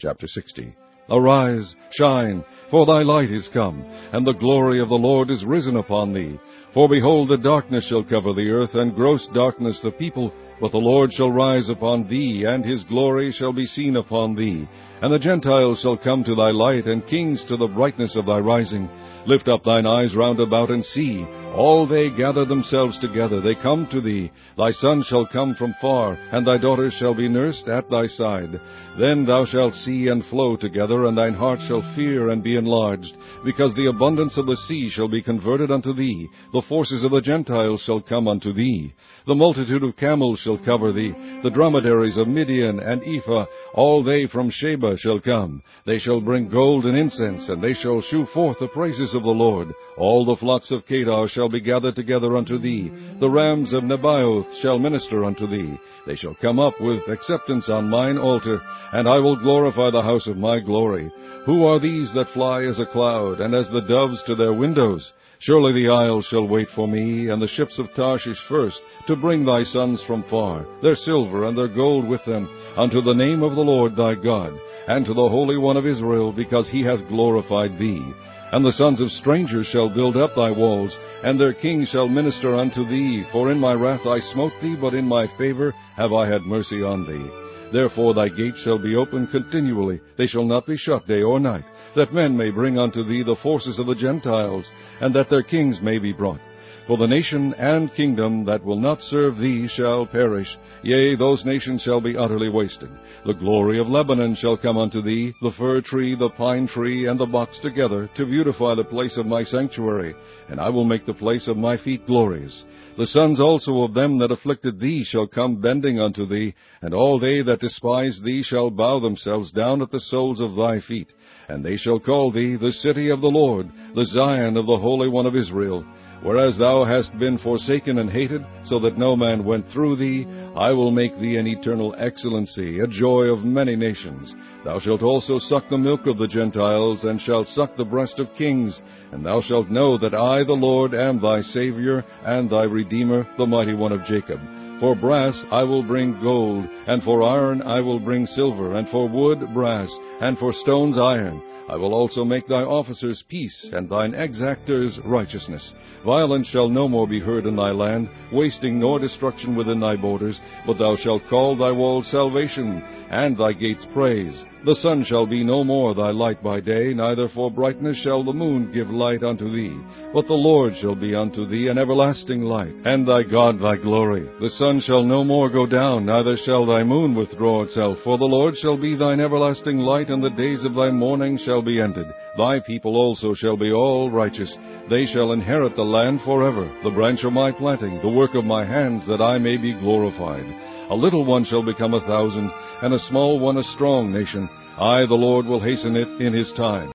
Chapter 60. Arise, shine, for thy light is come, and the glory of the Lord is risen upon thee. For behold, the darkness shall cover the earth, and gross darkness the people. But the Lord shall rise upon thee, and his glory shall be seen upon thee. And the Gentiles shall come to thy light, and kings to the brightness of thy rising. Lift up thine eyes round about, and see. All they gather themselves together, they come to thee. Thy sons shall come from far, and thy daughters shall be nursed at thy side. Then thou shalt see and flow together, and thine heart shall fear and be enlarged, because the abundance of the sea shall be converted unto thee. The forces of the Gentiles shall come unto thee. The multitude of camels shall cover thee. The dromedaries of Midian and Ephah, all they from Sheba shall come. They shall bring gold and incense, and they shall shew forth the praises of the Lord. All the flocks of Kedar shall be gathered together unto thee. The rams of Nebaioth shall minister unto thee. They shall come up with acceptance on mine altar, and I will glorify the house of my glory. Who are these that fly as a cloud, and as the doves to their windows? Surely the isles shall wait for me, and the ships of Tarshish first, to bring thy sons from far, their silver and their gold with them, unto the name of the Lord thy God, and to the Holy One of Israel, because he hath glorified thee. And the sons of strangers shall build up thy walls, and their kings shall minister unto thee. For in my wrath I smote thee, but in my favor have I had mercy on thee. Therefore thy gates shall be open continually, they shall not be shut day or night, that men may bring unto thee the forces of the Gentiles, and that their kings may be brought. For the nation and kingdom that will not serve thee shall perish, yea, those nations shall be utterly wasted. The glory of Lebanon shall come unto thee, the fir tree, the pine tree, and the box together, to beautify the place of my sanctuary, and I will make the place of my feet glorious. The sons also of them that afflicted thee shall come bending unto thee, and all they that despise thee shall bow themselves down at the soles of thy feet. And they shall call thee the city of the Lord, the Zion of the Holy One of Israel. Whereas thou hast been forsaken and hated, so that no man went through thee, I will make thee an eternal excellency, a joy of many nations. Thou shalt also suck the milk of the Gentiles, and shalt suck the breast of kings. And thou shalt know that I, the Lord, am thy Savior, and thy Redeemer, the Mighty One of Jacob. For brass I will bring gold, and for iron I will bring silver, and for wood brass, and for stones iron. I will also make thy officers peace, and thine exactors righteousness. Violence shall no more be heard in thy land, wasting nor destruction within thy borders, but thou shalt call thy walls salvation, and thy gates praise. The sun shall be no more thy light by day, neither for brightness shall the moon give light unto thee. But the Lord shall be unto thee an everlasting light, and thy God thy glory. The sun shall no more go down, neither shall thy moon withdraw itself. For the Lord shall be thine everlasting light, and the days of thy mourning shall be ended. Thy people also shall be all righteous. They shall inherit the land forever, the branch of my planting, the work of my hands, that I may be glorified. A little one shall become 1,000, and a small one a strong nation. I, the Lord, will hasten it in his time.